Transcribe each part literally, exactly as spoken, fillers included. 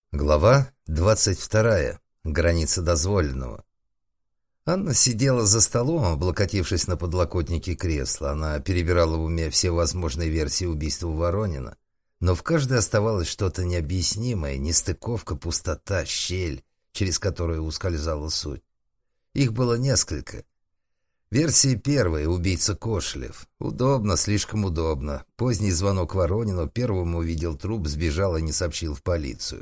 Глава двадцать вторая. Граница дозволенного. Анна сидела за столом, облокотившись на подлокотнике кресла. Она перебирала в уме все возможные версии убийства Воронина, но в каждой оставалось что-то необъяснимое, нестыковка, пустота, щель, через которую ускользала суть. Их было несколько. Версия первая — убийца Кошелев. Удобно, слишком удобно. Поздний звонок Воронину, первым увидел труп, сбежал и не сообщил в полицию.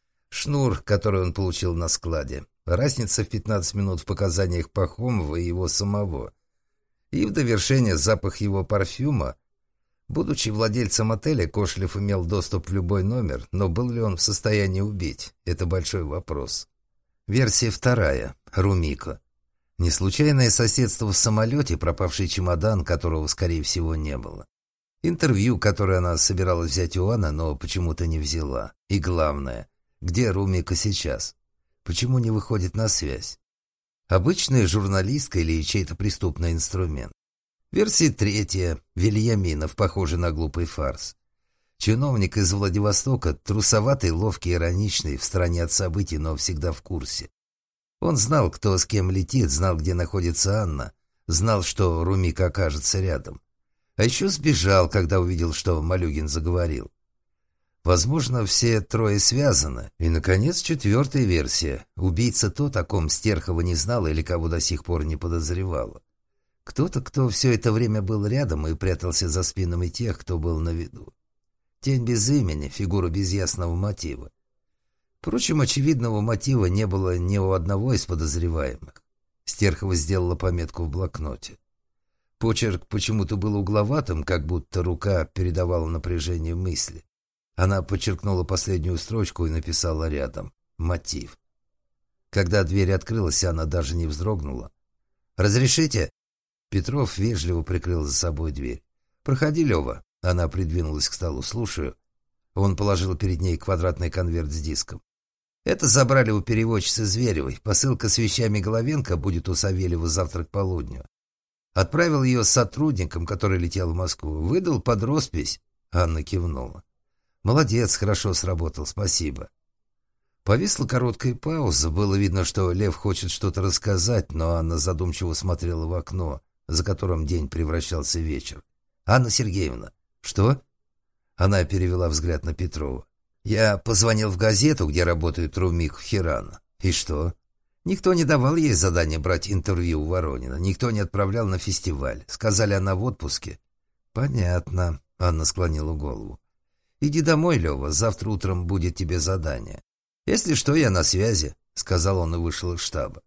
Шнур, который он получил на складе. Разница в пятнадцать минут в показаниях Пахомова и его самого. И в довершение запах его парфюма. Будучи владельцем отеля, Кошелев имел доступ в любой номер, но был ли он в состоянии убить? Это большой вопрос. Версия вторая. Румико. Неслучайное соседство в самолете, пропавший чемодан, которого, скорее всего, не было. Интервью, которое она собиралась взять у Анны, но почему-то не взяла. И главное, где Румико сейчас? Почему не выходит на связь? Обычная журналистка или чей-то преступный инструмент? Версия третья. Вильяминов, похожий на глупый фарс. Чиновник из Владивостока, трусоватый, ловкий, ироничный, в стороне от событий, но всегда в курсе. Он знал, кто с кем летит, знал, где находится Анна, знал, что Румико окажется рядом. А еще сбежал, когда увидел, что Малюгин заговорил. Возможно, все трое связаны. И, наконец, четвертая версия. Убийца тот, о ком Стерхова не знала или кого до сих пор не подозревала. Кто-то, кто все это время был рядом и прятался за спинами тех, кто был на виду. Тень без имени, фигура без ясного мотива. Впрочем, очевидного мотива не было ни у одного из подозреваемых. Стерхова сделала пометку в блокноте. Почерк почему-то был угловатым, как будто рука передавала напряжение мысли. Она подчеркнула последнюю строчку и написала рядом «Мотив». Когда дверь открылась, она даже не вздрогнула. «Разрешите?» Петров вежливо прикрыл за собой дверь. «Проходи, Лева». Она придвинулась к столу. «Слушаю». Он положил перед ней квадратный конверт с диском. «Это забрали у переводчицы Зверевой. Посылка с вещами Головенко будет у Савельева завтра к полудню. Отправил ее с сотрудником, который летел в Москву. Выдал под роспись». Анна кивнула. «Молодец, хорошо сработал, спасибо». Повисла короткая пауза. Было видно, что Лев хочет что-то рассказать, но Анна задумчиво смотрела в окно, за которым день превращался в вечер. «Анна Сергеевна». «Что?» Она перевела взгляд на Петрова. «Я позвонил в газету, где работает Румико Хирана. И что?» «Никто не давал ей задание брать интервью у Воронина. Никто не отправлял на фестиваль. Сказали, она в отпуске». «Понятно», — Анна склонила голову. «Иди домой, Лева, завтра утром будет тебе задание. Если что, я на связи», — сказал он и вышел из штаба.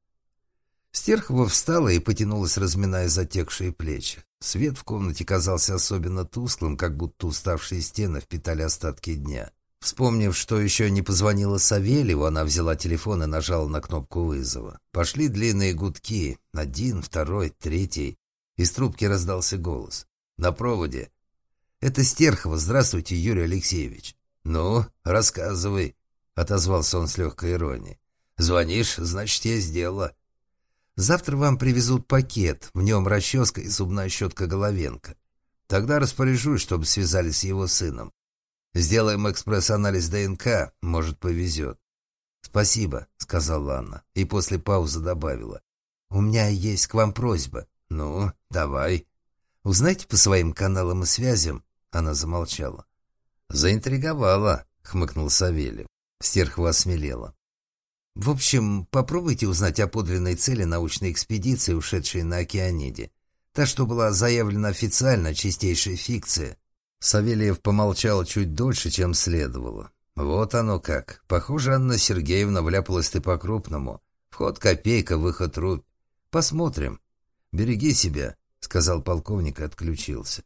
Стерхова встала и потянулась, разминая затекшие плечи. Свет в комнате казался особенно тусклым, как будто уставшие стены впитали остатки дня. Вспомнив, что еще не позвонила Савельеву, она взяла телефон и нажала на кнопку вызова. Пошли длинные гудки. Один, второй, третий. Из трубки раздался голос. «На проводе». «Это Стерхова. Здравствуйте, Юрий Алексеевич». «Ну, рассказывай», — отозвался он с легкой иронией. «Звонишь, значит, есть дело». «Завтра вам привезут пакет. В нем расческа и зубная щетка Головенко. Тогда распоряжусь, чтобы связались с его сыном. Сделаем экспресс-анализ ДНК. Может, повезет». «Спасибо», — сказала Анна. И после паузы добавила. «У меня есть к вам просьба». «Ну, давай». «Узнайте по своим каналам и связям». Она замолчала. «Заинтриговала», — хмыкнул Савельев. Стерхова осмелела. «В общем, попробуйте узнать о подлинной цели научной экспедиции, ушедшей на Океаниде. Та, что была заявлена официально, чистейшая фикция». Савельев помолчал чуть дольше, чем следовало. «Вот оно как. Похоже, Анна Сергеевна вляпалась-ты по-крупному. Вход копейка, выход рубь. Посмотрим. Береги себя», — сказал полковник и отключился.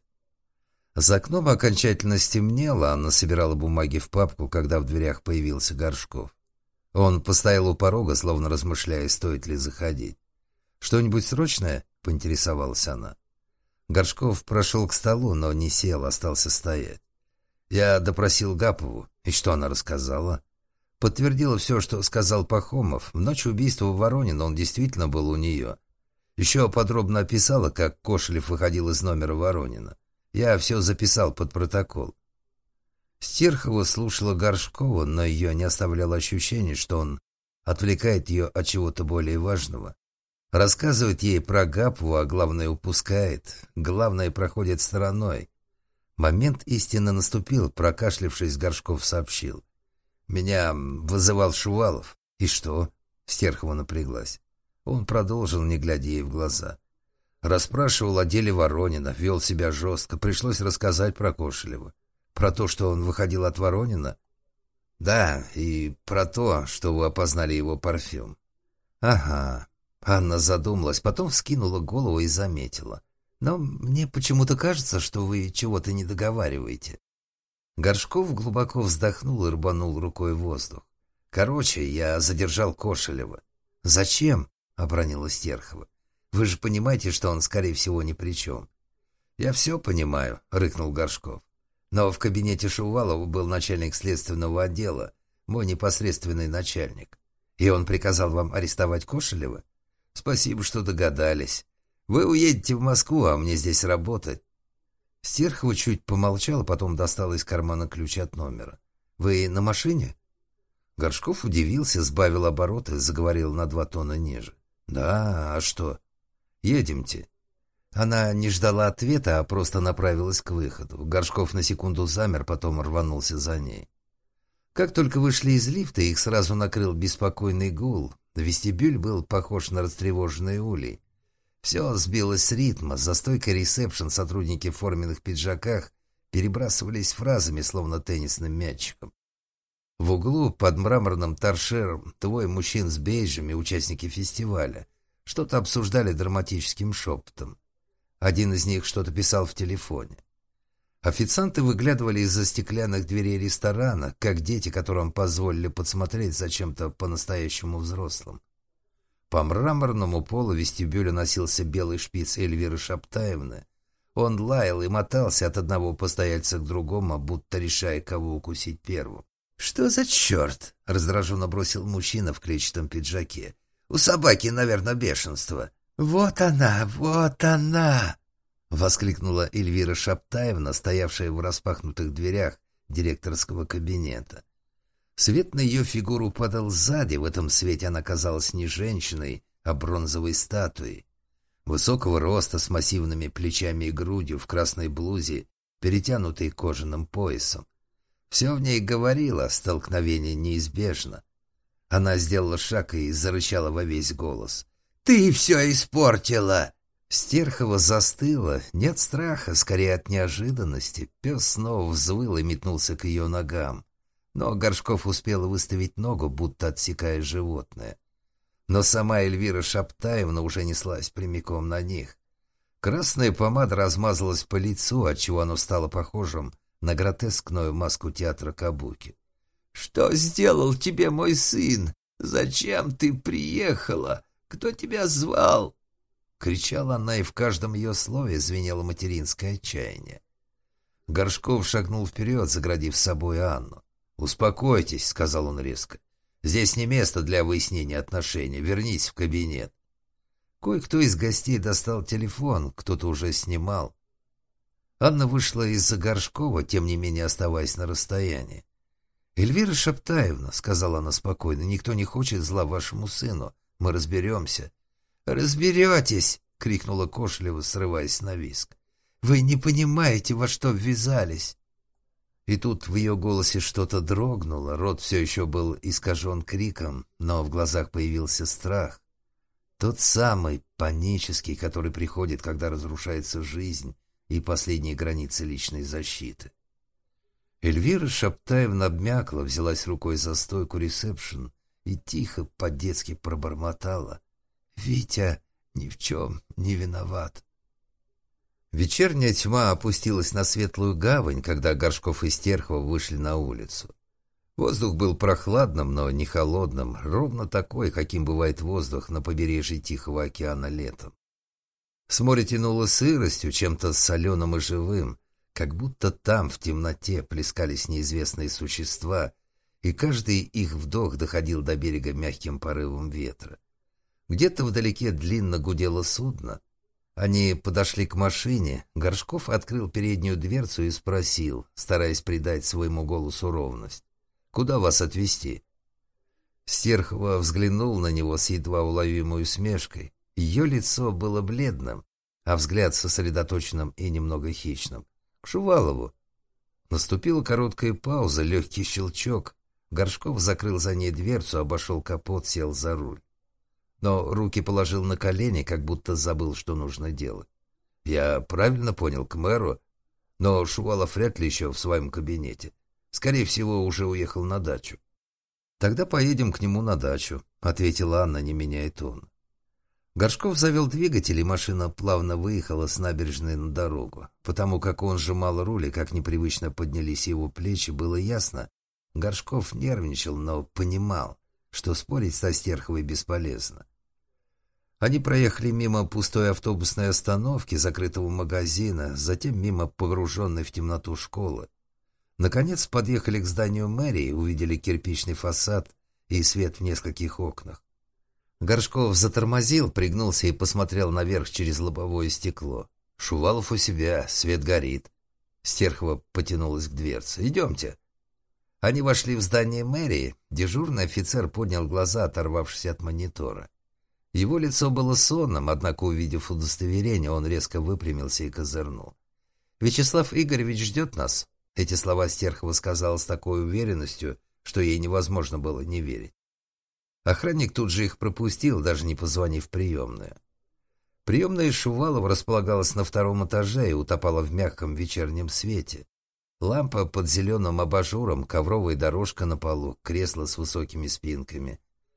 За окном окончательно стемнело, Анна собирала бумаги в папку, когда в дверях появился Горшков. Он постоял у порога, словно размышляя, стоит ли заходить. «Что-нибудь срочное?» — поинтересовалась она. Горшков прошел к столу, но не сел, остался стоять. «Я допросил Гапову. И что она рассказала?» «Подтвердила все, что сказал Пахомов. В ночь убийства Воронина он действительно был у нее. Еще подробно описала, как Кошелев выходил из номера Воронина. Я все записал под протокол». Стерхова слушала Горшкова, но ее не оставляло ощущение, что он отвлекает ее от чего-то более важного. Рассказывает ей про Гапву, а главное упускает. Главное проходит стороной. Момент истины наступил. Прокашлявшись, Горшков сообщил: «Меня вызывал Шувалов». «И что?» — Стерхова напряглась. Он продолжил, не глядя ей в глаза. Расспрашивал о деле Воронина, вел себя жестко. Пришлось рассказать про Кошелева. Про то, что он выходил от Воронина? Да, и про то, что вы опознали его парфюм. Ага. Анна задумалась, потом вскинула голову и заметила. Но мне почему-то кажется, что вы чего-то не договариваете. Горшков глубоко вздохнул и рванул рукой в воздух. Короче, я задержал Кошелева. Зачем? Обронила Стерхова. Вы же понимаете, что он, скорее всего, ни при чем. Я все понимаю, рыкнул Горшков. Но в кабинете Шувалова был начальник следственного отдела, мой непосредственный начальник. И он приказал вам арестовать Кошелева? Спасибо, что догадались. Вы уедете в Москву, а мне здесь работать. Стерхова чуть помолчала, потом достала из кармана ключ от номера. Вы на машине? Горшков удивился, сбавил обороты, заговорил на два тона ниже. Да, а что? Едемте. Она не ждала ответа, а просто направилась к выходу. Горшков на секунду замер, потом рванулся за ней. Как только вышли из лифта, их сразу накрыл беспокойный гул. Вестибюль был похож на растревоженный улей. Все сбилось с ритма. За стойкой ресепшн сотрудники в форменных пиджаках перебрасывались фразами, словно теннисным мячиком. В углу под мраморным торшером двое мужчин с бейджами, участники фестиваля, что-то обсуждали драматическим шепотом. Один из них что-то писал в телефоне. Официанты выглядывали из-за стеклянных дверей ресторана, как дети, которым позволили подсмотреть за чем-то по-настоящему взрослым. По мраморному полу вестибюля носился белый шпиц Эльвиры Шаптаевны. Он лаял и мотался от одного постояльца к другому, будто решая, кого укусить первым. «Что за черт?» — раздраженно бросил мужчина в клетчатом пиджаке. «У собаки, наверное, бешенство». «Вот она, вот она!» — воскликнула Эльвира Шаптаевна, стоявшая в распахнутых дверях директорского кабинета. Свет на ее фигуру падал сзади, в этом свете она казалась не женщиной, а бронзовой статуей. Высокого роста, с массивными плечами и грудью, в красной блузе, перетянутой кожаным поясом. Все в ней говорило, столкновение неизбежно. Она сделала шаг и зарычала во весь голос. «Ты все испортила!» Стерхова застыла. Нет страха, скорее от неожиданности. Пес снова взвыл и метнулся к ее ногам. Но Горшков успел выставить ногу, будто отсекая животное. Но сама Эльвира Шаптаевна уже неслась прямиком на них. Красная помада размазалась по лицу, отчего оно стало похожим на гротескную маску театра кабуки. «Что сделал тебе мой сын? Зачем ты приехала? Кто тебя звал?» Кричала она, и в каждом ее слове звенело материнское отчаяние. Горшков шагнул вперед, заградив с собой Анну. «Успокойтесь», — сказал он резко. «Здесь не место для выяснения отношений. Вернитесь в кабинет». Кое-кто из гостей достал телефон, кто-то уже снимал. Анна вышла из-за Горшкова, тем не менее оставаясь на расстоянии. «Эльвира Шаптаевна», — сказала она спокойно, — «никто не хочет зла вашему сыну. Мы разберемся». «Разберетесь!» — крикнула Кошелева, срываясь на визг. «Вы не понимаете, во что ввязались!» И тут в ее голосе что-то дрогнуло, рот все еще был искажен криком, но в глазах появился страх. Тот самый, панический, который приходит, когда разрушается жизнь и последние границы личной защиты. Эльвира Шаптаевна обмякла, взялась рукой за стойку ресепшн и тихо, по-детски пробормотала: «Витя ни в чем не виноват». Вечерняя тьма опустилась на светлую гавань, когда Горшков и Стерхова вышли на улицу. Воздух был прохладным, но не холодным, ровно такой, каким бывает воздух на побережье Тихого океана летом. С моря тянуло сыростью, чем-то соленым и живым, как будто там, в темноте, плескались неизвестные существа, и каждый их вдох доходил до берега мягким порывом ветра. Где-то вдалеке длинно гудело судно, Они подошли к машине. Горшков открыл переднюю дверцу и спросил, стараясь придать своему голосу ровность: «Куда вас отвезти?» Стерхова взглянул на него с едва уловимой усмешкой. Ее лицо было бледным, а взгляд сосредоточенным и немного хищным. «К Шувалову». Наступила короткая пауза, легкий щелчок. Горшков закрыл за ней дверцу, обошел капот, сел за руль. Но руки положил на колени, как будто забыл, что нужно делать. «Я правильно понял, к мэру? Но Шувалов вряд ли еще в своем кабинете. Скорее всего, уже уехал на дачу». «Тогда поедем к нему на дачу», — ответила Анна, не меняя тона. Горшков завел двигатель, и машина плавно выехала с набережной на дорогу. Потому как он сжимал руль, и как непривычно поднялись его плечи, было ясно. Горшков нервничал, но понимал, что спорить со Стерховой бесполезно. Они проехали мимо пустой автобусной остановки, закрытого магазина, затем мимо погруженной в темноту школы. Наконец подъехали к зданию мэрии, увидели кирпичный фасад и свет в нескольких окнах. Горшков затормозил, пригнулся и посмотрел наверх через лобовое стекло. «Шувалов у себя, свет горит». Стерхова потянулась к дверце. «Идемте». Они вошли в здание мэрии. Дежурный офицер поднял глаза, оторвавшись от монитора. Его лицо было сонным, однако, увидев удостоверение, он резко выпрямился и козырнул. «Вячеслав Игоревич ждет нас». Эти слова Стерхова сказала с такой уверенностью, что ей невозможно было не верить. Охранник тут же их пропустил, даже не позвонив в приемную. Приемная Шувалова располагалась на втором этаже и утопала в мягком вечернем свете. Лампа под зеленым абажуром, ковровая дорожка на полу, кресло с высокими спинками.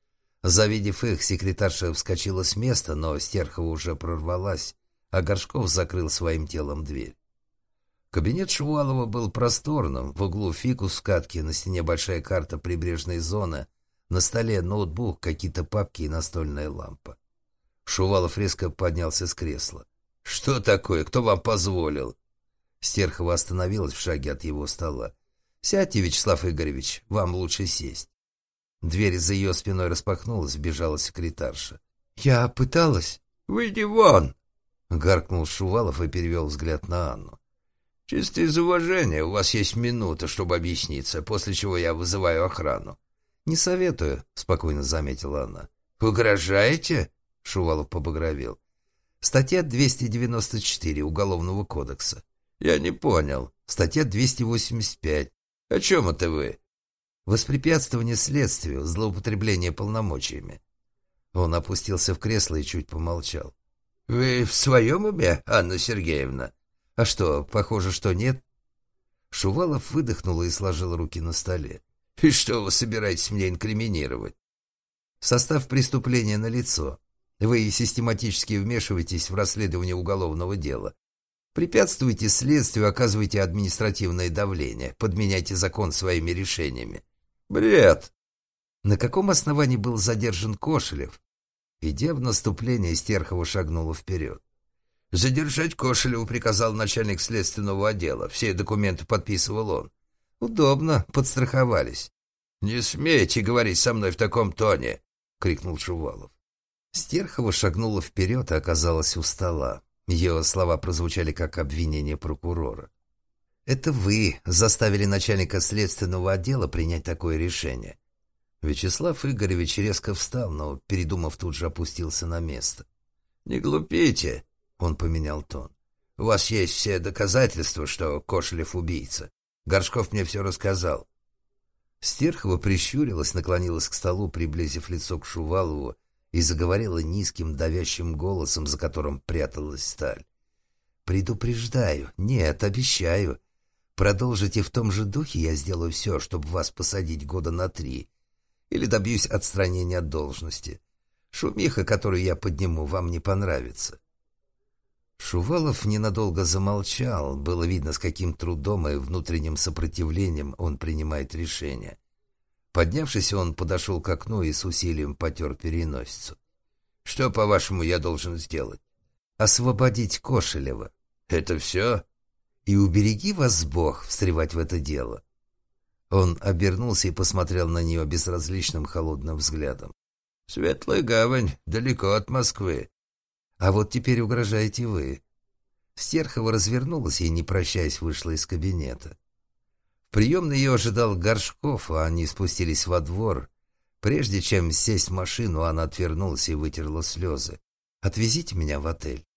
Завидев их, секретарша вскочила с места, но Стерхова уже прорвалась, а Горшков закрыл своим телом дверь. Кабинет Шувалова был просторным, в углу фикус в катке, на стене большая карта прибрежной зоны, на столе ноутбук, какие-то папки и настольная лампа. Шувалов резко поднялся с кресла. «Что такое? Кто вам позволил?» Стерхова остановилась в шаге от его стола. «Сядьте, Вячеслав Игоревич, вам лучше сесть». Дверь за ее спиной распахнулась, вбежала секретарша. «Я пыталась». «Выйди вон!» — гаркнул Шувалов и перевел взгляд на Анну. «Чисто из уважения, у вас есть минута, чтобы объясниться, после чего я вызываю охрану». «Не советую», — спокойно заметила она. «Угрожаете?» — Шувалов побагровел. «Статья двести девяносто четыре Уголовного кодекса». «Я не понял. Статья двести восемьдесят пять. О чем это вы?» «Воспрепятствование следствию, злоупотребление полномочиями». Он опустился в кресло и чуть помолчал. «Вы в своем уме, Анна Сергеевна?» «А что, похоже, что нет?» Шувалов выдохнул и сложил руки на столе. «И что вы собираетесь мне инкриминировать?» «Состав преступления налицо. Вы систематически вмешиваетесь в расследование уголовного дела. Препятствуете следствию, оказываете административное давление, подменяйте закон своими решениями». «Бред!» На каком основании был задержан Кошелев? Идя в наступление, Стерхова шагнула вперед. «Задержать Кошелева приказал начальник следственного отдела. Все документы подписывал он». «Удобно, подстраховались». «Не смейте говорить со мной в таком тоне!» — крикнул Шувалов. Стерхова шагнула вперед и оказалась у стола. Ее слова прозвучали как обвинение прокурора. «Это вы заставили начальника следственного отдела принять такое решение». Вячеслав Игоревич резко встал, но, передумав, тут же опустился на место. «Не глупите!» — он поменял тон. «У вас есть все доказательства, что Кошелев убийца. Горшков мне все рассказал». Стерхова прищурилась, наклонилась к столу, приблизив лицо к Шувалову, и заговорила низким давящим голосом, за которым пряталась сталь. «Предупреждаю, нет, обещаю. Продолжите в том же духе, я сделаю все, чтобы вас посадить года на три. Или добьюсь отстранения от должности. Шумиха, которую я подниму, вам не понравится». Шувалов ненадолго замолчал. Было видно, с каким трудом и внутренним сопротивлением он принимает решение. Поднявшись, он подошел к окну и с усилием потер переносицу. «Что, по-вашему, я должен сделать?» «Освободить Кошелева». «Это все?» «И убереги вас Бог встревать в это дело». Он обернулся и посмотрел на нее безразличным холодным взглядом. «Светлая гавань, далеко от Москвы». А вот теперь угрожаете вы». Стерхова развернулась и, не прощаясь, вышла из кабинета. В приемной ее ожидал Горшков, а они спустились во двор. Прежде чем сесть в машину, она отвернулась и вытерла слезы. «Отвезите меня в отель».